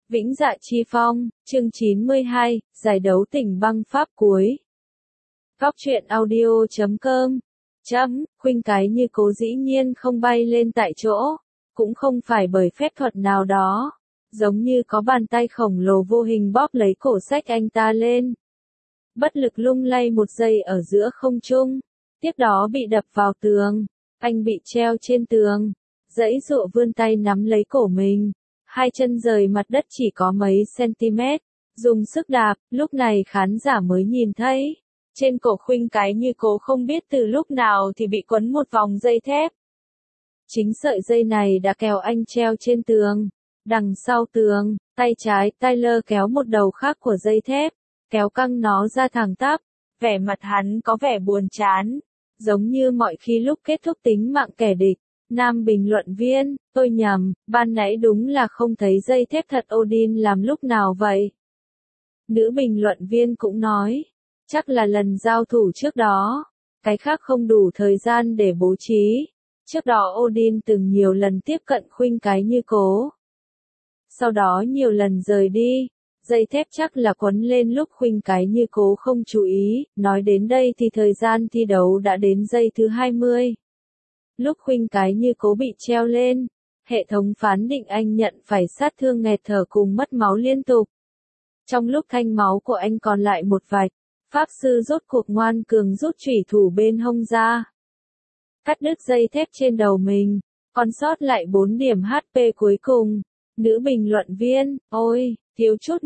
Vĩnh Dạ Chi Phong, chương 92, giải đấu tỉnh băng Pháp cuối. Góc truyện audio.com. Khuynh cái như cố dĩ nhiên không bay lên tại chỗ, cũng không phải bởi phép thuật nào đó, giống như có bàn tay khổng lồ vô hình bóp lấy cổ xách anh ta lên. Bất lực lung lay một giây ở giữa không trung, tiếp đó bị đập vào tường, anh bị treo trên tường, giãy giụa vươn tay nắm lấy cổ mình. Hai chân rời mặt đất chỉ có mấy cm, dùng sức đạp, lúc này khán giả mới nhìn thấy. Trên cổ Khuynh cái như cố không biết từ lúc nào thì bị quấn một vòng dây thép. Chính sợi dây này đã kéo anh treo trên tường. Đằng sau tường, tay trái Tyler kéo một đầu khác của dây thép, kéo căng nó ra thẳng tắp. Vẻ mặt hắn có vẻ buồn chán, giống như mọi khi lúc kết thúc tính mạng kẻ địch. Nam bình luận viên, tôi nhầm, ban nãy đúng là không thấy dây thép thật Odin làm lúc nào vậy? Nữ bình luận viên cũng nói, chắc là lần giao thủ trước đó, cái khác không đủ thời gian để bố trí. Trước đó Odin từng nhiều lần tiếp cận Khuynh cái như cố. Sau đó nhiều lần rời đi, dây thép chắc là quấn lên lúc Khuynh cái như cố không chú ý. Nói đến đây thì thời gian thi đấu đã đến giây thứ 20. Lúc Khuynh cái như cố bị treo lên, hệ thống phán định anh nhận phải sát thương nghẹt thở cùng mất máu liên tục. Trong lúc thanh máu của anh còn lại một vạch, Pháp sư rốt cuộc ngoan cường rút chủy thủ bên hông ra. Cắt đứt dây thép trên đầu mình, còn sót lại 4 điểm HP cuối cùng. Nữ bình luận viên, ôi, thiếu chút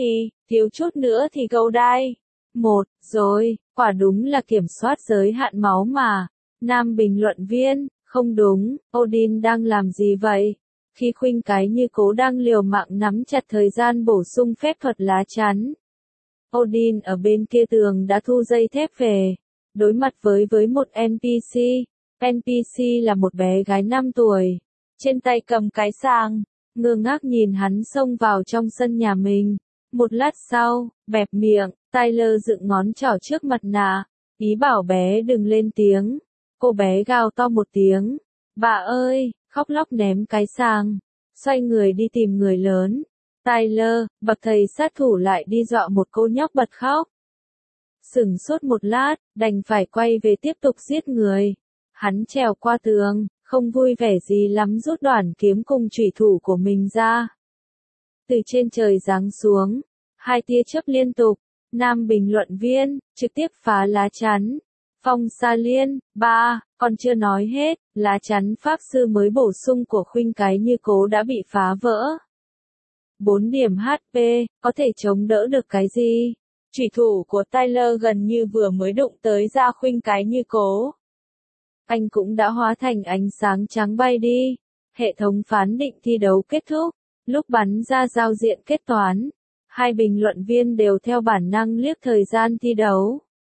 nữa thì gấu đai. Rồi, quả đúng là kiểm soát giới hạn máu mà. Nam bình luận viên, không đúng, Odin đang làm gì vậy? Khi Khuynh cái như cố đang liều mạng nắm chặt thời gian bổ sung phép thuật lá chắn, Odin ở bên kia tường đã thu dây thép về, đối mặt với một NPC. NPC là một bé gái 5 tuổi, trên tay cầm cái sàng, ngơ ngác nhìn hắn xông vào trong sân nhà mình. Một lát sau, bẹp miệng, Tyler dựng ngón trỏ trước mặt nạ, ý bảo bé đừng lên tiếng. Cô bé gào to một tiếng, bà ơi, khóc lóc ném cái sàng, xoay người đi tìm người lớn. Tyler, bậc thầy sát thủ lại đi dọa một cô nhóc bật khóc. Sửng sốt một lát, đành phải quay về tiếp tục giết người. Hắn trèo qua tường, không vui vẻ gì lắm rút đoản kiếm cùng chủy thủ của mình ra. Từ trên trời giáng xuống, hai tia chớp liên tục, nam bình luận viên, trực tiếp phá lá chắn. Phong Sa Liên, còn chưa nói hết, lá chắn Pháp sư mới bổ sung của Khuynh cái như cố đã bị phá vỡ. 4 điểm HP, có thể chống đỡ được cái gì? Chủy thủ của Tyler gần như vừa mới đụng tới da Khuynh cái như cố. Anh cũng đã hóa thành ánh sáng trắng bay đi. Hệ thống phán định thi đấu kết thúc. Lúc bắn ra giao diện kết toán, hai bình luận viên đều theo bản năng liếc thời gian thi đấu.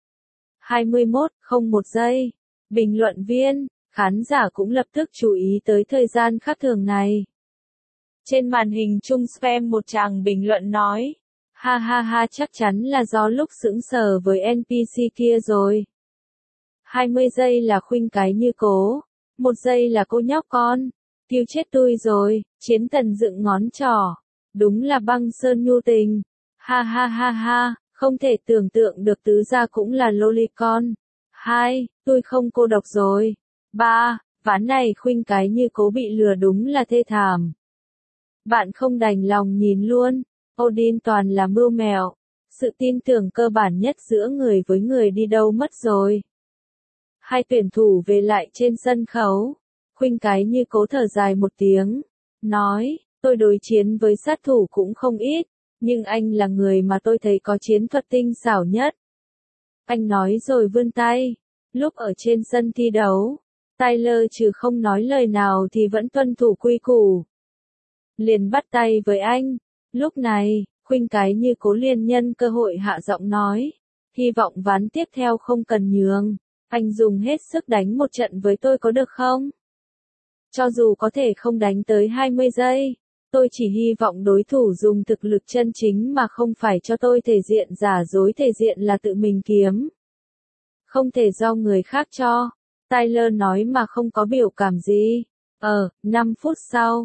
21:01 giây. Bình luận viên, khán giả cũng lập tức chú ý tới thời gian khác thường này. Trên màn hình chung spam một chàng bình luận nói, ha ha ha, chắc chắn là do lúc sững sờ với NPC kia rồi. 20 giây là Khuynh cái như cố, 1 giây là cô nhóc con. Tiêu chết tôi rồi, Chiến Thần dựng ngón trỏ. Đúng là băng sơn nhu tình. Ha ha ha ha, không thể tưởng tượng được tứ gia cũng là lolicon. 2, tôi không cô độc rồi. 3, ván này Khuynh cái như cố bị lừa đúng là thê thảm. Bạn không đành lòng nhìn luôn. Odin toàn là mưu mẹo. Sự tin tưởng cơ bản nhất giữa người với người đi đâu mất rồi. Hai tuyển thủ về lại trên sân khấu. Khuynh cái như cố thở dài một tiếng, nói, tôi đối chiến với sát thủ cũng không ít, nhưng anh là người mà tôi thấy có chiến thuật tinh xảo nhất. Anh nói rồi vươn tay. Lúc ở trên sân thi đấu, Tyler trừ không nói lời nào thì vẫn tuân thủ quy củ. Liền bắt tay với anh. Lúc này, Khuynh cái như cố liền nhân cơ hội hạ giọng nói, hy vọng ván tiếp theo không cần nhường. Anh dùng hết sức đánh một trận với tôi có được không? Cho dù có thể không đánh tới 20 giây, tôi chỉ hy vọng đối thủ dùng thực lực chân chính mà không phải cho tôi thể diện giả dối, thể diện là tự mình kiếm. Không thể do người khác cho. Tyler nói mà không có biểu cảm gì. 5 phút sau,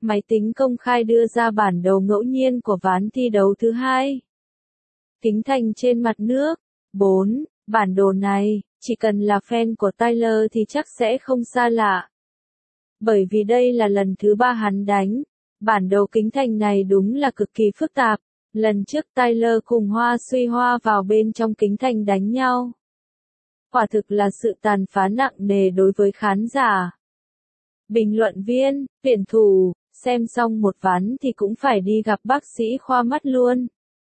máy tính công khai đưa ra bản đồ ngẫu nhiên của ván thi đấu thứ hai. Kính thành trên mặt nước. 4. Bản đồ này, chỉ cần là fan của Tyler thì chắc sẽ không xa lạ. Bởi vì đây là lần thứ 3 hắn đánh. Bản đồ kính thành này đúng là cực kỳ phức tạp. Lần trước Tyler cùng Hoa Suy Hoa vào bên trong kính thành đánh nhau. Quả thực là sự tàn phá nặng nề đối với khán giả. Bình luận viên, tuyển thủ, xem xong một ván thì cũng phải đi gặp bác sĩ khoa mắt luôn.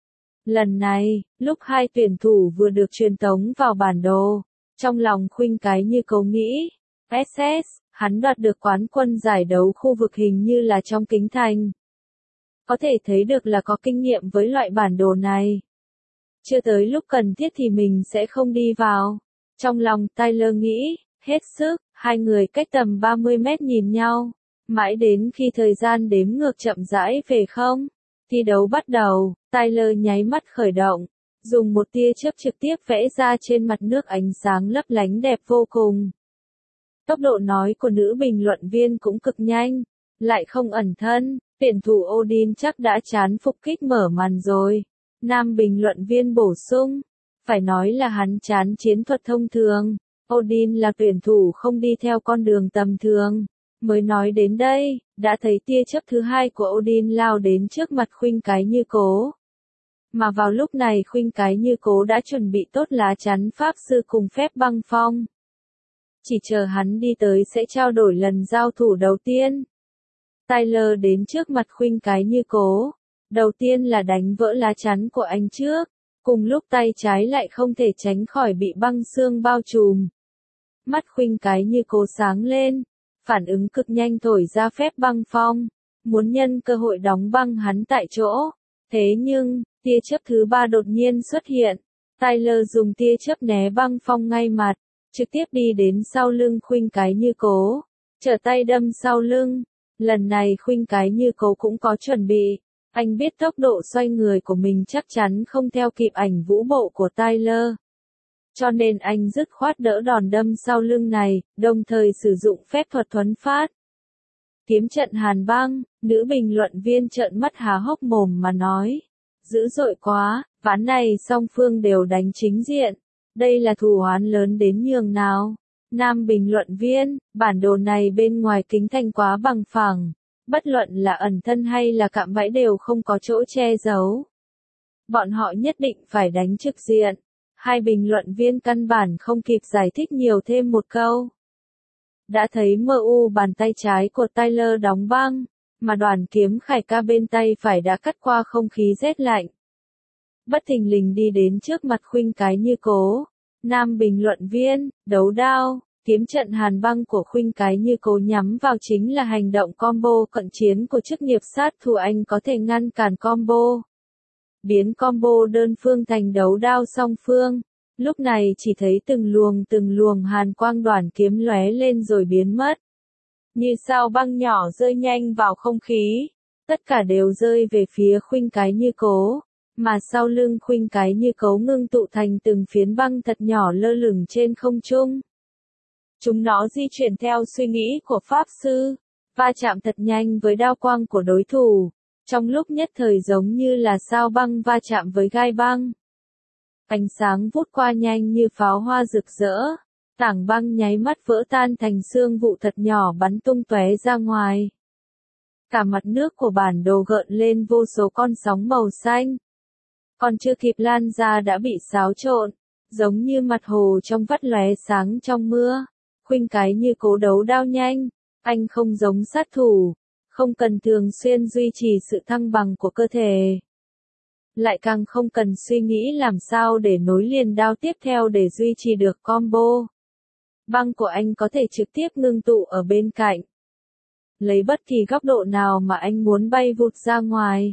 Lần này, lúc hai tuyển thủ vừa được truyền tống vào bản đồ, trong lòng Khuynh Cái Như Cấu nghĩ, SS, hắn đoạt được quán quân giải đấu khu vực hình như là trong kính thành. Có thể thấy được là có kinh nghiệm với loại bản đồ này. Chưa tới lúc cần thiết thì mình sẽ không đi vào. Trong lòng Tyler nghĩ, hết sức, hai người cách tầm 30 mét nhìn nhau. Mãi đến khi thời gian đếm ngược chậm rãi về không. Thi đấu bắt đầu, Tyler nháy mắt khởi động. Dùng một tia chớp trực tiếp vẽ ra trên mặt nước ánh sáng lấp lánh đẹp vô cùng. Tốc độ nói của nữ bình luận viên cũng cực nhanh, lại không ẩn thân. Tuyển thủ Odin chắc đã chán phục kích mở màn rồi. Nam bình luận viên bổ sung. Phải nói là hắn chán chiến thuật thông thường. Odin là tuyển thủ không đi theo con đường tầm thường. Mới nói đến đây, đã thấy tia chớp thứ hai của Odin lao đến trước mặt Khuynh Cái Như Cố. Mà vào lúc này Khuynh Cái Như Cố đã chuẩn bị tốt lá chắn pháp sư cùng phép băng phong. Chỉ chờ hắn đi tới sẽ trao đổi lần giao thủ đầu tiên. Tyler đến trước mặt Khuynh Cái Như Cố. Đầu tiên là đánh vỡ lá chắn của anh trước. Cùng lúc tay trái lại không thể tránh khỏi bị băng xương bao trùm. Mắt Khuynh Cái Như Cố sáng lên. Phản ứng cực nhanh thổi ra phép băng phong. Muốn nhân cơ hội đóng băng hắn tại chỗ. Thế nhưng, tia chớp thứ 3 đột nhiên xuất hiện. Tyler dùng tia chớp né băng phong ngay mặt. Trực tiếp đi đến sau lưng Khuynh Cái Như Cố. Trở tay đâm sau lưng. Lần này Khuynh Cái Như Cố cũng có chuẩn bị. Anh biết tốc độ xoay người của mình chắc chắn không theo kịp ảnh vũ bộ của Tyler. Cho nên anh dứt khoát đỡ đòn đâm sau lưng này, đồng thời sử dụng phép thuật thuấn phát. Kiếm trận hàn băng, nữ bình luận viên trợn mắt há hốc mồm mà nói. Dữ dội quá, ván này song phương đều đánh chính diện. Đây là thù oán lớn đến nhường nào. Nam bình luận viên, bản đồ này bên ngoài kính thành quá bằng phẳng. Bất luận là ẩn thân hay là cạm bẫy đều không có chỗ che giấu. Bọn họ nhất định phải đánh trực diện. Hai bình luận viên căn bản không kịp giải thích nhiều thêm một câu. Đã thấy MU bàn tay trái của Tyler đóng băng, mà đoàn kiếm khải ca bên tay phải đã cắt qua không khí rét lạnh. Bất thình lình đi đến trước mặt Khuynh Cái Như Cố. Nam bình luận viên, đấu đao. Kiếm trận hàn băng của Khuynh Cái Như Cố nhắm vào chính là hành động combo cận chiến của chức nghiệp sát thủ, anh có thể ngăn cản combo. Biến combo đơn phương thành đấu đao song phương. Lúc này chỉ thấy từng luồng hàn quang đoàn kiếm lóe lên rồi biến mất. Như sao băng nhỏ rơi nhanh vào không khí. Tất cả đều rơi về phía Khuynh Cái Như Cố. Mà sau lưng Khuynh Cái Như Cố ngưng tụ thành từng phiến băng thật nhỏ lơ lửng trên không trung. Chúng nó di chuyển theo suy nghĩ của Pháp Sư, va chạm thật nhanh với đao quang của đối thủ, trong lúc nhất thời giống như là sao băng va chạm với gai băng. Ánh sáng vút qua nhanh như pháo hoa rực rỡ, tảng băng nháy mắt vỡ tan thành xương vụ thật nhỏ bắn tung tóe ra ngoài. Cả mặt nước của bản đồ gợn lên vô số con sóng màu xanh. Còn chưa kịp lan ra đã bị xáo trộn, giống như mặt hồ trong vắt lóe sáng trong mưa. Khuynh Cái Như Cố đấu đao nhanh, anh không giống sát thủ, không cần thường xuyên duy trì sự thăng bằng của cơ thể. Lại càng không cần suy nghĩ làm sao để nối liền đao tiếp theo để duy trì được combo. Băng của anh có thể trực tiếp ngưng tụ ở bên cạnh. Lấy bất kỳ góc độ nào mà anh muốn bay vụt ra ngoài.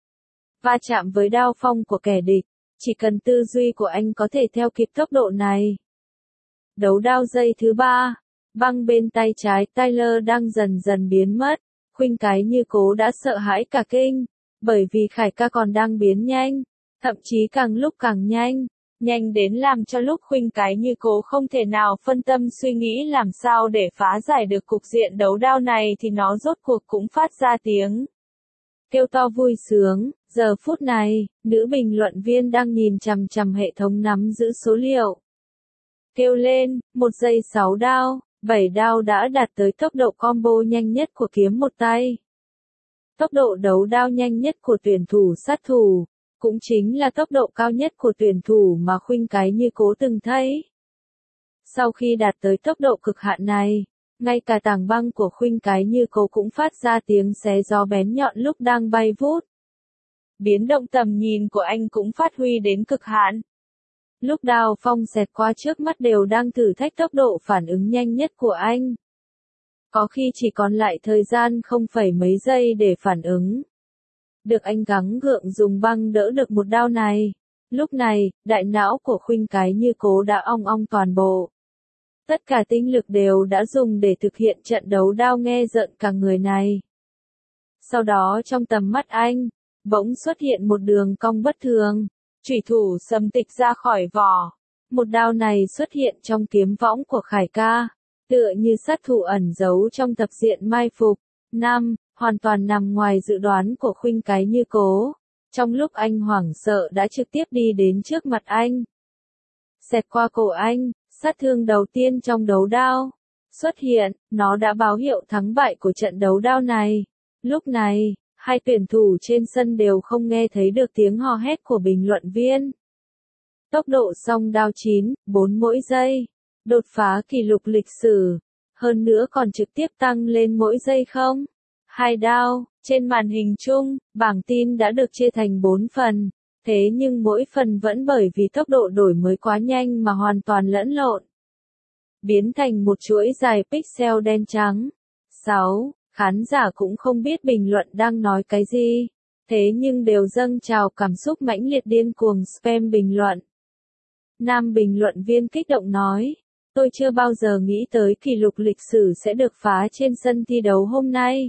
Va chạm với đao phong của kẻ địch, chỉ cần tư duy của anh có thể theo kịp tốc độ này. Đấu đao giây thứ 3, băng bên tay trái Tyler đang dần dần biến mất. Khuynh Cái Như Cố đã sợ hãi cả kinh, bởi vì khải ca còn đang biến nhanh, thậm chí càng lúc càng nhanh, nhanh đến làm cho lúc Khuynh Cái Như Cố không thể nào phân tâm suy nghĩ làm sao để phá giải được cục diện đấu đao này thì nó rốt cuộc cũng phát ra tiếng kêu to vui sướng. Giờ phút này, nữ bình luận viên đang nhìn chằm chằm hệ thống nắm giữ số liệu. Kêu lên, 1 giây 6 đao, 7 đao đã đạt tới tốc độ combo nhanh nhất của kiếm một tay. Tốc độ đấu đao nhanh nhất của tuyển thủ sát thủ, cũng chính là tốc độ cao nhất của tuyển thủ mà Khuynh Cái Như Cố từng thấy. Sau khi đạt tới tốc độ cực hạn này, ngay cả tảng băng của Khuynh Cái Như Cố cũng phát ra tiếng xé gió bén nhọn lúc đang bay vút. Biến động tầm nhìn của anh cũng phát huy đến cực hạn. Lúc đao phong xẹt qua trước mắt đều đang thử thách tốc độ phản ứng nhanh nhất của anh. Có khi chỉ còn lại thời gian không phẩy mấy giây để phản ứng. Được anh gắng gượng dùng băng đỡ được một đao này. Lúc này, đại não của Khuynh Cái Như Cố đã ong ong toàn bộ. Tất cả tinh lực đều đã dùng để thực hiện trận đấu đao nghe rợn cả người này. Sau đó trong tầm mắt anh, bỗng xuất hiện một đường cong bất thường. Chủy thủ sầm tịch ra khỏi vỏ. Một đao này xuất hiện trong kiếm võng của Khải ca, tựa như sát thủ ẩn giấu trong tập diện mai phục. Hoàn toàn nằm ngoài dự đoán của Khuynh Cái Như Cố. Trong lúc anh hoảng sợ đã trực tiếp đi đến trước mặt anh. Xẹt qua cổ anh, sát thương đầu tiên trong đấu đao xuất hiện, nó đã báo hiệu thắng bại của trận đấu đao này. Lúc này, hai tuyển thủ trên sân đều không nghe thấy được tiếng hò hét của bình luận viên. Tốc độ song đao 9.4 mỗi giây, đột phá kỷ lục lịch sử, hơn nữa còn trực tiếp tăng lên mỗi giây 0.2 đao. Trên màn hình chung, bảng tin đã được chia thành 4 phần, thế nhưng mỗi phần vẫn bởi vì tốc độ đổi mới quá nhanh mà hoàn toàn lẫn lộn, biến thành một chuỗi dài pixel đen trắng. 6. Khán giả cũng không biết bình luận đang nói cái gì, thế nhưng đều dâng trào cảm xúc mãnh liệt điên cuồng spam bình luận. Nam bình luận viên kích động nói, tôi chưa bao giờ nghĩ tới kỷ lục lịch sử sẽ được phá trên sân thi đấu hôm nay.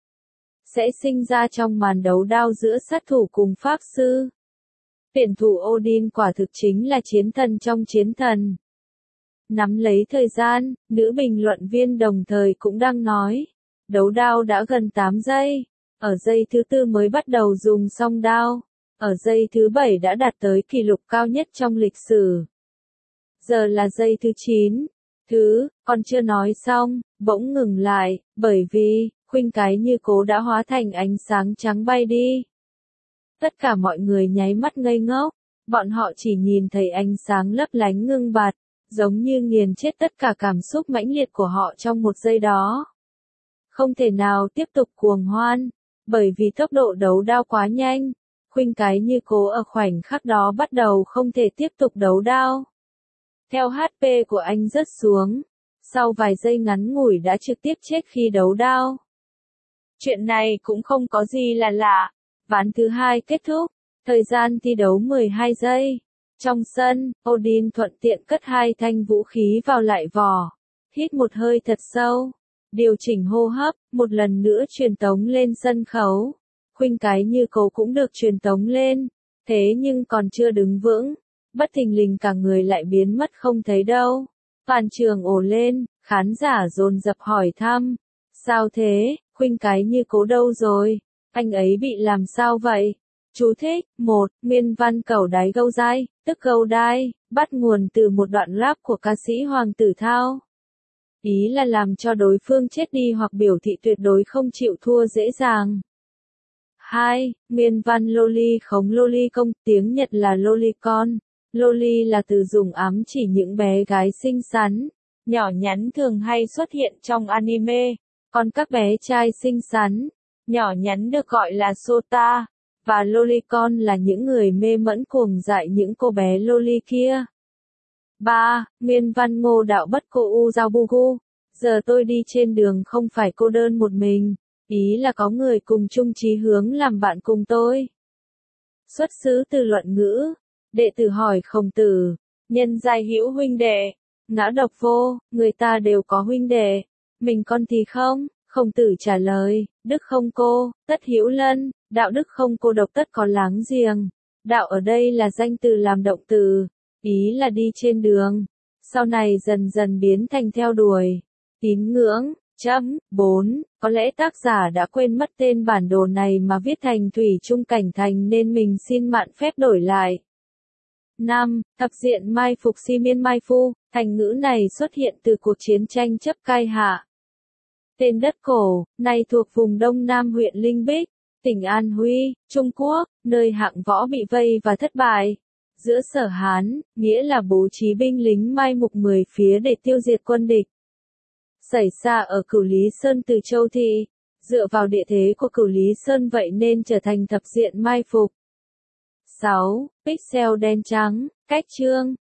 Sẽ sinh ra trong màn đấu đao giữa sát thủ cùng pháp sư. Tuyển thủ Odin quả thực chính là chiến thần trong chiến thần. Nắm lấy thời gian, nữ bình luận viên đồng thời cũng đang nói, đấu đao đã gần 8 giây, ở giây thứ 4 mới bắt đầu dùng song đao, ở giây thứ 7 đã đạt tới kỷ lục cao nhất trong lịch sử. Giờ là giây thứ 9, còn chưa nói xong, bỗng ngừng lại, bởi vì, Khuynh Cái Như Cố đã hóa thành ánh sáng trắng bay đi. Tất cả mọi người nháy mắt ngây ngốc, bọn họ chỉ nhìn thấy ánh sáng lấp lánh ngưng bặt, giống như nghiền chết tất cả cảm xúc mãnh liệt của họ trong một giây đó. Không thể nào tiếp tục cuồng hoan, bởi vì tốc độ đấu đao quá nhanh, Khuynh Cái Như Cố ở khoảnh khắc đó bắt đầu không thể tiếp tục đấu đao. Theo HP của anh rớt xuống, sau vài giây ngắn ngủi đã trực tiếp chết khi đấu đao. Chuyện này cũng không có gì là lạ. Ván thứ 2 kết thúc, thời gian thi đấu 12 giây. Trong sân, Odin thuận tiện cất 2 thanh vũ khí vào lại vỏ. Hít một hơi thật sâu, điều chỉnh hô hấp, một lần nữa truyền tống lên sân khấu. Khuynh Cái Như Cố cũng được truyền tống lên, thế nhưng còn chưa đứng vững, bất thình lình cả người lại biến mất không thấy đâu. Toàn trường ồ lên, khán giả dồn dập hỏi thăm, sao thế, Khuynh Cái Như Cố đâu rồi? Anh ấy bị làm sao vậy? Chú thích, 1. Nguyên văn cẩu đáy gâu dai, tức gâu đai, bắt nguồn từ một đoạn rap của ca sĩ Hoàng Tử Thao. Ý là làm cho đối phương chết đi hoặc biểu thị tuyệt đối không chịu thua dễ dàng. 2. Nguyên văn loli khống loli công, tiếng Nhật là lolicon. Loli là từ dùng ám chỉ những bé gái xinh xắn, nhỏ nhắn thường hay xuất hiện trong anime, còn các bé trai xinh xắn, nhỏ nhắn được gọi là Sota, và Lolicon là những người mê mẫn cuồng dại những cô bé loli kia. 3. Nguyên văn Ngô Đạo Bất Cô U Giao Bugu. Giờ tôi đi trên đường không phải cô đơn một mình, ý là có người cùng chung chí hướng làm bạn cùng tôi. Xuất xứ từ Luận Ngữ. Đệ tử hỏi Khổng Tử, nhân giai hữu huynh đệ, ngã độc vô, người ta đều có huynh đệ, mình con thì không. Khổng Tử trả lời, đức không cô, tất hữu lân, đạo đức không cô độc tất có láng giềng. Đạo ở đây là danh từ làm động từ, ý là đi trên đường, sau này dần dần biến thành theo đuổi. Tín ngưỡng, 4. Có lẽ tác giả đã quên mất tên bản đồ này mà viết thành thủy chung cảnh thành nên mình xin mạn phép đổi lại. 5. Thập diện mai phục si miên mai phu, thành ngữ này xuất hiện từ cuộc chiến tranh chấp cai hạ. Tên đất cổ, này thuộc vùng đông nam huyện Linh Bích, tỉnh An Huy, Trung Quốc, nơi hạng võ bị vây và thất bại. Giữa Sở Hán, nghĩa là bố trí binh lính mai mục 10 phía để tiêu diệt quân địch. Xảy ra ở Cửu Lý Sơn từ Châu Thị, dựa vào địa thế của Cửu Lý Sơn vậy nên trở thành thập diện mai phục. 6. Pixel đen trắng, cách chương.